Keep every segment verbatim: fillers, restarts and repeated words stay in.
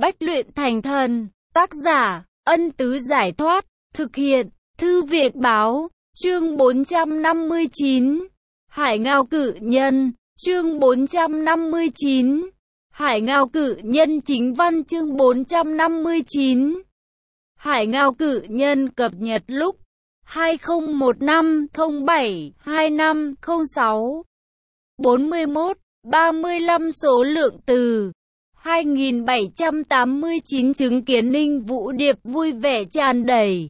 bách luyện thành thần. Tác giả, Ân Tứ Giải Thoát. Thực hiện, Thư viện Báo. Chương bốn trăm năm mươi chín. Hải Ngao Cự Nhân. Chương bốn trăm năm mươi chín. Hải Ngao Cự Nhân. Chính văn chương bốn trăm năm mươi chín. Hải Ngao Cự Nhân cập nhật lúc hai không một năm không bảy hai năm không sáu. bốn mươi mốt, ba mươi lăm số lượng từ hai nghìn bảy trăm tám mươi chín. Chứng kiến Ninh Vũ Điệp vui vẻ tràn đầy,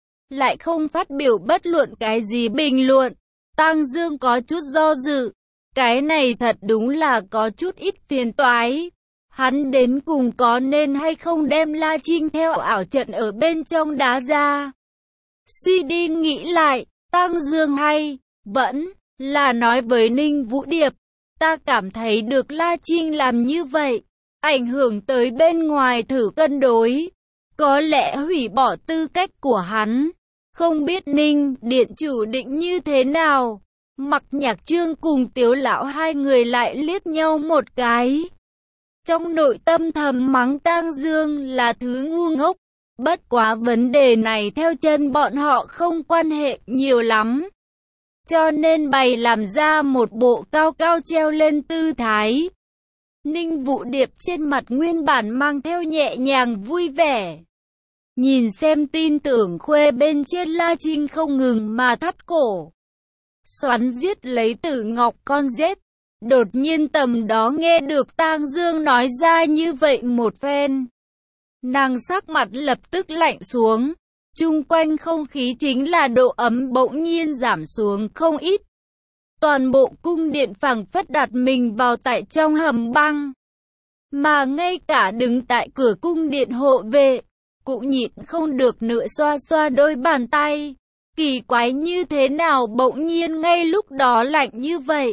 lại không phát biểu bất luận cái gì bình luận. Tang Dương có chút do dự, cái này thật đúng là có chút ít phiền toái. Hắn đến cùng có nên hay không đem La Trinh theo ảo trận ở bên trong đá ra. Suy đi nghĩ lại, Tang Dương hay vẫn là nói với Ninh Vũ Điệp, ta cảm thấy được La Trinh làm như vậy ảnh hưởng tới bên ngoài thử cân đối, có lẽ hủy bỏ tư cách của hắn. Không biết Ninh điện chủ định như thế nào. Mặc Nhạc Trương cùng Tiếu lão hai người lại liếc nhau một cái, trong nội tâm thầm mắng Tang Dương là thứ ngu ngốc. Bất quá vấn đề này theo chân bọn họ không quan hệ nhiều lắm, cho nên bày làm ra một bộ cao cao treo lên tư thái. Ninh Vũ Điệp trên mặt nguyên bản mang theo nhẹ nhàng vui vẻ, nhìn xem tin tưởng khuê bên trên La Trinh không ngừng mà thắt cổ, xoắn giết lấy Tử Ngọc con rết. Đột nhiên tầm đó nghe được Tang Dương nói ra như vậy một phen, nàng sắc mặt lập tức lạnh xuống, chung quanh không khí chính là độ ấm bỗng nhiên giảm xuống không ít. Toàn bộ cung điện phảng phất đặt mình vào tại trong hầm băng, mà ngay cả đứng tại cửa cung điện hộ vệ cũng nhịn không được nữa xoa xoa đôi bàn tay. Kỳ quái như thế nào bỗng nhiên ngay lúc đó lạnh như vậy?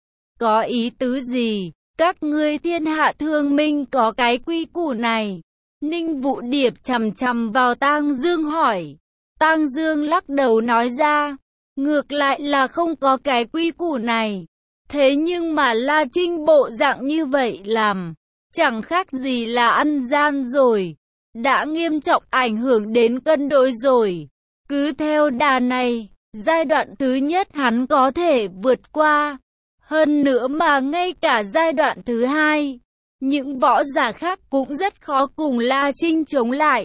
Có ý tứ gì? Các ngươi thiên hạ thương minh có cái quy củ này? Ninh Vũ Điệp chằm chằm vào Tang Dương hỏi. Tang Dương lắc đầu nói ra, ngược lại là không có cái quy củ này. Thế nhưng mà La Trinh bộ dạng như vậy làm, chẳng khác gì là ăn gian rồi. Đã nghiêm trọng ảnh hưởng đến cân đối rồi. Cứ theo đà này, giai đoạn thứ nhất hắn có thể vượt qua. Hơn nữa mà ngay cả giai đoạn thứ hai, những võ giả khác cũng rất khó cùng La Trinh chống lại.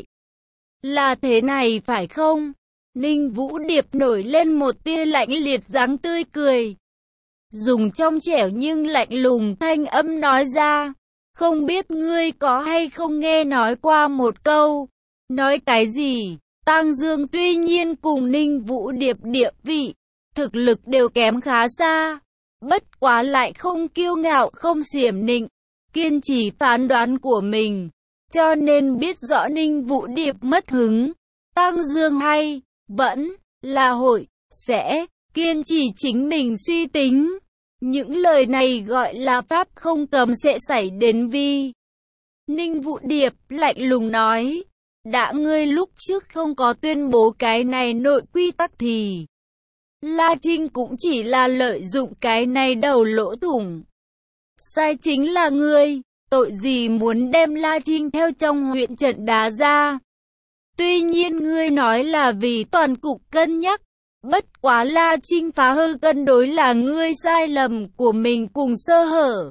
Là thế này phải không? Ninh Vũ Điệp nổi lên một tia lạnh liệt dáng tươi cười, dùng trong trẻo nhưng lạnh lùng thanh âm nói ra, không biết ngươi có hay không nghe nói qua một câu. Nói cái gì? Tang Dương tuy nhiên cùng Ninh Vũ Điệp địa vị, thực lực đều kém khá xa, bất quá lại không kiêu ngạo không xiểm nịnh, kiên trì phán đoán của mình, cho nên biết rõ Ninh Vũ Điệp mất hứng. Tang Dương hay vẫn là hội sẽ kiên trì chính mình suy tính. Những lời này gọi là pháp không cấm sẽ xảy đến vi. Ninh Vũ Điệp lạnh lùng nói, đã ngươi lúc trước không có tuyên bố cái này nội quy tắc thì La Trinh cũng chỉ là lợi dụng cái này đầu lỗ thủng. Sai chính là ngươi, tội gì muốn đem La Trinh theo trong huyện trận đá ra. Tuy nhiên ngươi nói là vì toàn cục cân nhắc, bất quá La Trinh phá hư cân đối là ngươi sai lầm của mình cùng sơ hở,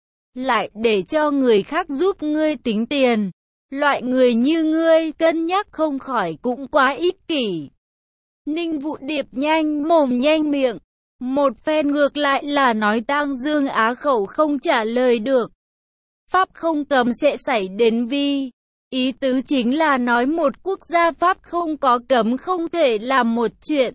lại để cho người khác giúp ngươi tính tiền. Loại người như ngươi cân nhắc không khỏi cũng quá ích kỷ. Ninh Vũ Điệp nhanh mồm nhanh miệng, một phen ngược lại là nói Tang Dương á khẩu không trả lời được. Pháp không cấm sẽ xảy đến vi. Ý tứ chính là nói một quốc gia pháp không có cấm không thể làm một chuyện.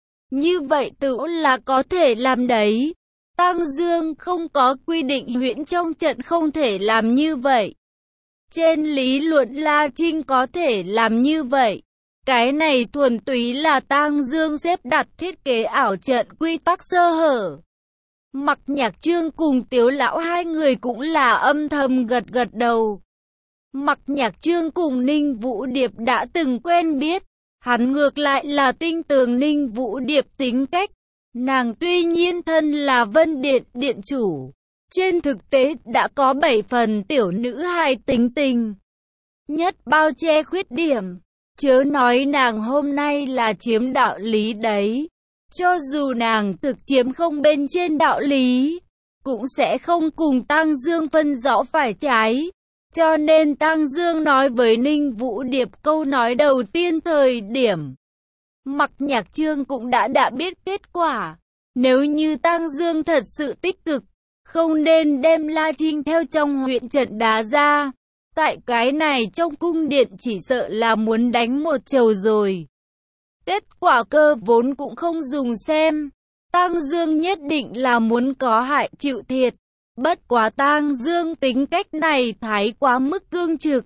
Như vậy tự là có thể làm đấy. Tang Dương không có quy định huyễn trong trận không thể làm như vậy. Trên lý luận La Trinh có thể làm như vậy. Cái này thuần túy là Tang Dương xếp đặt thiết kế ảo trận quy tắc sơ hở. Mặc Nhạc Trương cùng Tiếu lão hai người cũng là âm thầm gật gật đầu. Mặc Nhạc Trương cùng Ninh Vũ Điệp đã từng quen biết, hắn ngược lại là tin tưởng Ninh Vũ Điệp tính cách. Nàng tuy nhiên thân là Vân Điện điện chủ, trên thực tế đã có bảy phần tiểu nữ hài tính tình. nhất bao che khuyết điểm. Chớ nói nàng hôm nay là chiếm đạo lý đấy. Cho dù nàng thực chiếm không bên trên đạo lý, cũng sẽ không cùng Tang Dương phân rõ phải trái. Cho nên Tang Dương nói với Ninh Vũ Điệp câu nói đầu tiên thời điểm Mặc Nhạc Trương cũng đã đã biết kết quả. Nếu như Tang Dương thật sự tích cực, không nên đem La Trinh theo trong huyện trận đá ra. Tại cái này trong cung điện chỉ sợ là muốn đánh một chầu rồi. Kết quả cơ vốn cũng không dùng xem. Tang Dương nhất định là muốn có hại chịu thiệt. Bất quá Tang Dương tính cách này thái quá mức cương trực.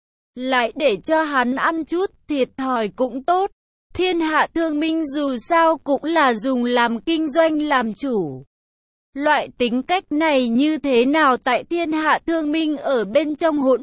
Lại để cho hắn ăn chút thiệt thòi cũng tốt. Thiên Hạ Thương Minh dù sao cũng là dùng làm kinh doanh làm chủ. Loại tính cách này như thế nào tại Thiên Hạ Thương Minh ở bên trong hỗn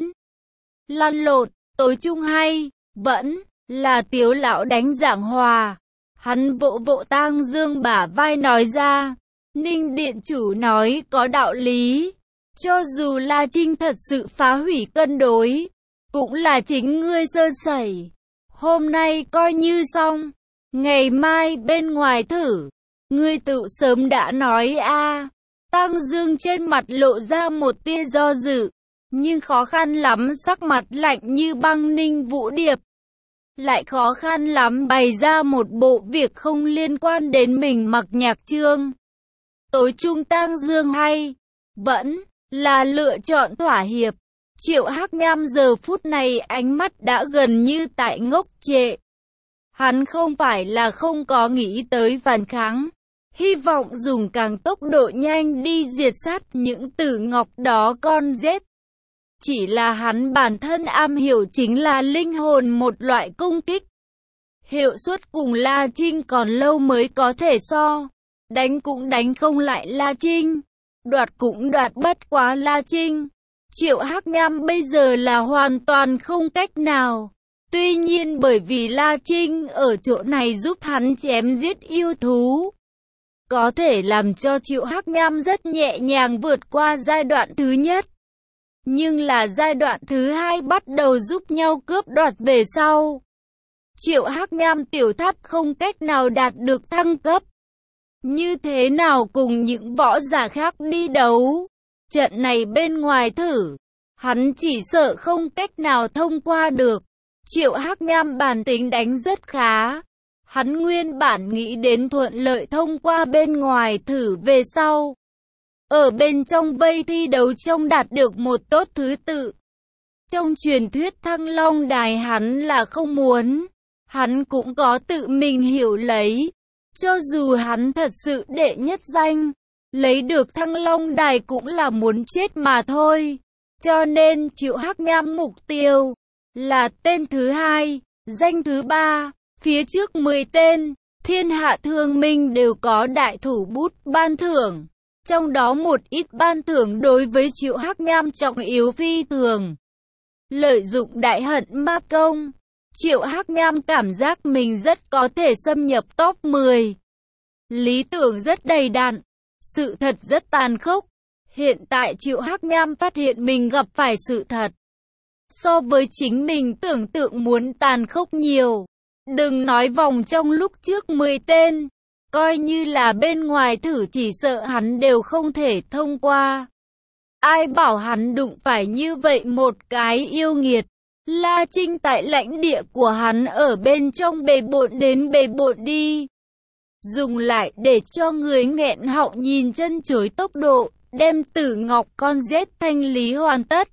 lăn lộn, tối chung hay vẫn là Tiếu lão đánh giảng hòa. Hắn vỗ vỗ Tang Dương bả vai nói ra, Ninh điện chủ nói có đạo lý. Cho dù La Trinh thật sự phá hủy cân đối, cũng là chính ngươi sơ sẩy. Hôm nay coi như xong, ngày mai bên ngoài thử. Ngươi tự sớm đã nói a. À. Tang Dương trên mặt lộ ra một tia do dự, nhưng khó khăn lắm sắc mặt lạnh như băng. Ninh Vũ Điệp lại khó khăn lắm bày ra một bộ việc không liên quan đến mình. Mặc Nhạc Trương tối trung Tang Dương hay vẫn là lựa chọn thỏa hiệp. Triệu Hắc Nham giờ phút này ánh mắt đã gần như tại ngốc trệ. Hắn không phải là không có nghĩ tới phản kháng, hy vọng dùng càng tốc độ nhanh đi diệt sát những Tử Ngọc đó con rết. Chỉ là hắn bản thân am hiểu chính là linh hồn, một loại công kích. Hiệu suất cùng La Trinh còn lâu mới có thể so. Đánh cũng đánh không lại La Trinh, đoạt cũng đoạt bất quá La Trinh. Triệu Hắc Nham bây giờ là hoàn toàn không cách nào. Tuy nhiên bởi vì La Trinh ở chỗ này giúp hắn chém giết yêu thú, có thể làm cho Triệu Hắc Nham rất nhẹ nhàng vượt qua giai đoạn thứ nhất. Nhưng là giai đoạn thứ hai bắt đầu giúp nhau cướp đoạt về sau, Triệu Hắc Nham tiểu tháp không cách nào đạt được thăng cấp. Như thế nào cùng những võ giả khác đi đấu? Trận này bên ngoài thử, hắn chỉ sợ không cách nào thông qua được. Triệu Hắc Nham bản tính đánh rất khá. Hắn nguyên bản nghĩ đến thuận lợi thông qua bên ngoài thử về sau, ở bên trong vây thi đấu trong đạt được một tốt thứ tự. Trong truyền thuyết Thăng Long Đài hắn là không muốn. Hắn cũng có tự mình hiểu lấy. Cho dù hắn thật sự đệ nhất danh, lấy được Thăng Long Đài cũng là muốn chết mà thôi. Cho nên Triệu Hắc Nham mục tiêu là tên thứ hai, danh thứ ba, phía trước mười tên. Thiên Hạ Thương Minh đều có đại thủ bút ban thưởng. Trong đó một ít ban thưởng đối với Triệu Hắc Nham trọng yếu phi thường. Lợi dụng đại hận ma công, Triệu Hắc Nham cảm giác mình rất có thể xâm nhập top mười. Lý tưởng rất đầy đặn, sự thật rất tàn khốc. Hiện tại Triệu Hắc Nham phát hiện mình gặp phải sự thật so với chính mình tưởng tượng muốn tàn khốc nhiều. Đừng nói vòng trong lúc trước mười tên, coi như là bên ngoài thử chỉ sợ hắn đều không thể thông qua. Ai bảo hắn đụng phải như vậy một cái yêu nghiệt. La Trinh tại lãnh địa của hắn ở bên trong bề bộn đến bề bộn đi. Dùng lại để cho người nghẹn họng nhìn chân chối tốc độ, đem Tử Ngọc con rết thanh lý hoàn tất.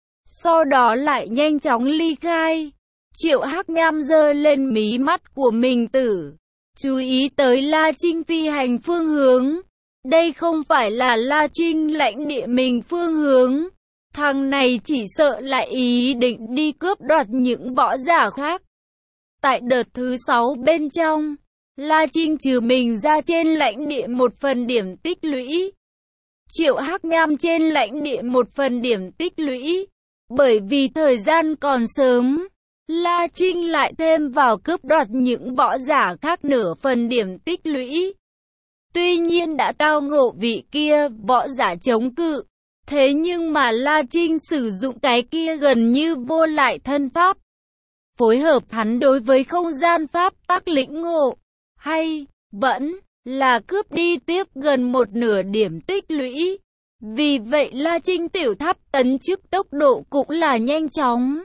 Sau đó lại nhanh chóng ly khai. Triệu Hắc Nham giơ lên mí mắt của mình tử, chú ý tới La Trinh phi hành phương hướng. Đây không phải là La Trinh lãnh địa mình phương hướng. Thằng này chỉ sợ lại ý định đi cướp đoạt những võ giả khác. Tại đợt thứ sáu bên trong, La Trinh trừ mình ra trên lãnh địa một phần điểm tích lũy. Triệu Hắc Nham trên lãnh địa một phần điểm tích lũy. Bởi vì thời gian còn sớm, La Trinh lại thêm vào cướp đoạt những võ giả khác nửa phần điểm tích lũy. Tuy nhiên đã tao ngộ vị kia võ giả chống cự, Thế nhưng mà La Trinh sử dụng cái kia gần như vô lại thân pháp, phối hợp hắn đối với không gian pháp tắc lĩnh ngộ, hay vẫn là cướp đi tiếp gần một nửa điểm tích lũy. Vì vậy La Trinh tiểu tháp tấn chức tốc độ cũng là nhanh chóng.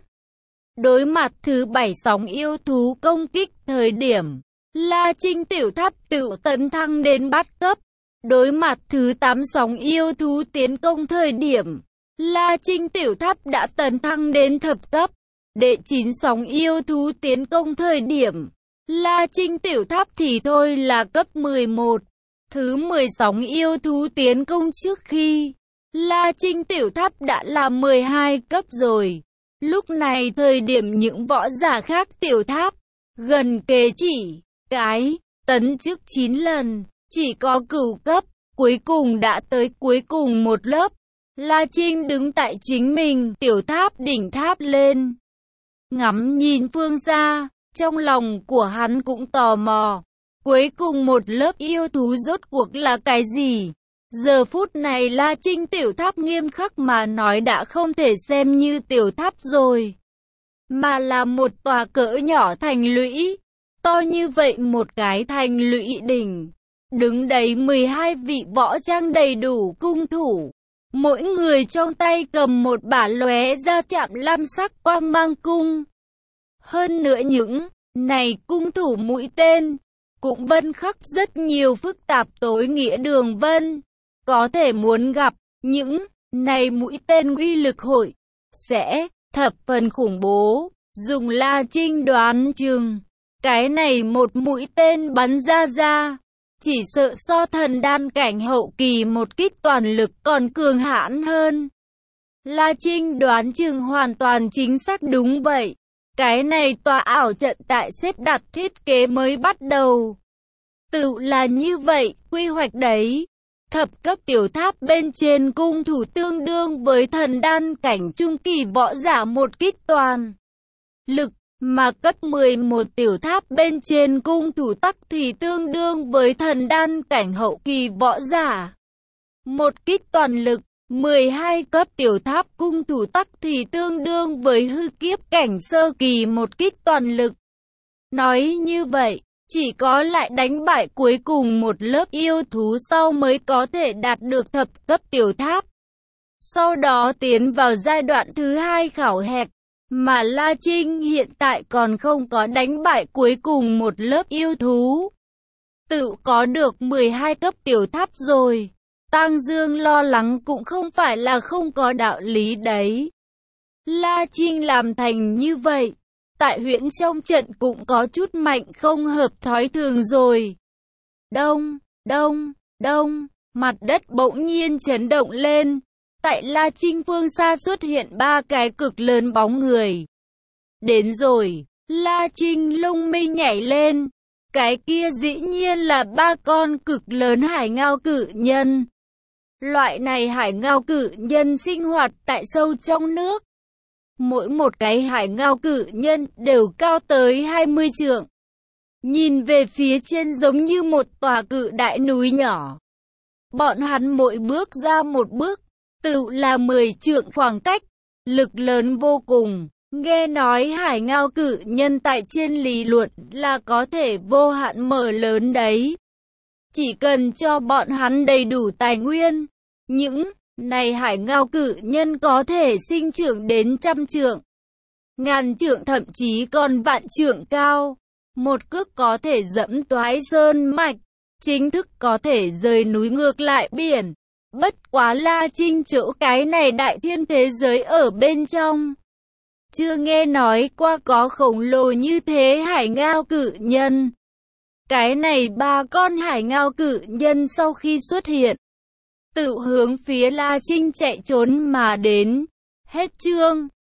Đối mặt thứ bảy sóng yêu thú công kích thời điểm, La Trinh tiểu tháp tự tấn thăng đến bát cấp. Đối mặt thứ tám sóng yêu thú tiến công thời điểm, La Trinh tiểu tháp đã tấn thăng đến thập cấp. Đệ chín sóng yêu thú tiến công thời điểm, La Trinh tiểu tháp thì thôi là cấp mười một. Thứ mười sóng yêu thú tiến công trước khi, La Trinh tiểu tháp đã là mười hai cấp rồi. Lúc này thời điểm những võ giả khác tiểu tháp, gần kề chỉ, cái, tấn chức chín lần, chỉ có cửu cấp, cuối cùng đã tới cuối cùng một lớp. La Trinh đứng tại chính mình, tiểu tháp đỉnh tháp lên. Ngắm nhìn phương xa, trong lòng của hắn cũng tò mò. Cuối cùng một lớp yêu thú rốt cuộc là cái gì? Giờ phút này La Trinh tiểu tháp nghiêm khắc mà nói đã không thể xem như tiểu tháp rồi, mà là một tòa cỡ nhỏ thành lũy. To như vậy một cái thành lũy đỉnh, đứng đầy mười hai vị võ trang đầy đủ cung thủ. Mỗi người trong tay cầm một bả lóe ra chạm lam sắc quang mang cung. Hơn nữa những này cung thủ mũi tên cũng vân khắc rất nhiều phức tạp tối nghĩa đường vân. Có thể muốn gặp những này mũi tên uy lực hội sẽ thập phần khủng bố. Dùng La Trinh đoán chừng, cái này một mũi tên bắn ra ra, chỉ sợ so thần đan cảnh hậu kỳ một kích toàn lực còn cường hãn hơn. La Trinh đoán chừng hoàn toàn chính xác đúng vậy. Cái này tòa ảo trận tại xếp đặt thiết kế mới bắt đầu. Tự là như vậy, quy hoạch đấy. Thập cấp tiểu tháp bên trên cung thủ tương đương với thần đan cảnh trung kỳ võ giả một kích toàn lực, mà cấp mười một tiểu tháp bên trên cung thủ tắc thì tương đương với thần đan cảnh hậu kỳ võ giả một kích toàn lực. mười hai cấp tiểu tháp cung thủ tắc thì tương đương với hư kiếp cảnh sơ kỳ một kích toàn lực. Nói như vậy, chỉ có lại đánh bại cuối cùng một lớp yêu thú sau mới có thể đạt được thập cấp tiểu tháp. Sau đó tiến vào giai đoạn thứ hai khảo hạch, mà La Trinh hiện tại còn không có đánh bại cuối cùng một lớp yêu thú. Tự có được mười hai cấp tiểu tháp rồi. Tang Dương lo lắng cũng không phải là không có đạo lý đấy. La Trinh làm thành như vậy, tại huyện trong trận cũng có chút mạnh không hợp thói thường rồi. Đông, đông, đông, mặt đất bỗng nhiên chấn động lên. Tại La Trinh phương xa xuất hiện ba cái cực lớn bóng người. Đến rồi, La Trinh lông mi nhảy lên. Cái kia dĩ nhiên là ba con cực lớn hải ngao cự nhân. Loại này hải ngao cự nhân sinh hoạt tại sâu trong nước. Mỗi một cái hải ngao cự nhân đều cao tới hai mươi trượng. Nhìn về phía trên giống như một tòa cự đại núi nhỏ. Bọn hắn mỗi bước ra một bước, tự là mười trượng khoảng cách, lực lớn vô cùng. Nghe nói hải ngao cự nhân tại trên lý luận là có thể vô hạn mở lớn đấy. Chỉ cần cho bọn hắn đầy đủ tài nguyên, những này hải ngao cự nhân có thể sinh trưởng đến trăm trượng, ngàn trượng thậm chí còn vạn trượng cao. Một cước có thể dẫm toái sơn mạch, chính thức có thể rời núi ngược lại biển. Bất quá La Trinh chỗ cái này đại thiên thế giới ở bên trong, chưa nghe nói qua có khổng lồ như thế hải ngao cự nhân. Cái này ba con hải ngao cự nhân sau khi xuất hiện, tự hướng phía La Trinh chạy trốn mà đến. Hết chương.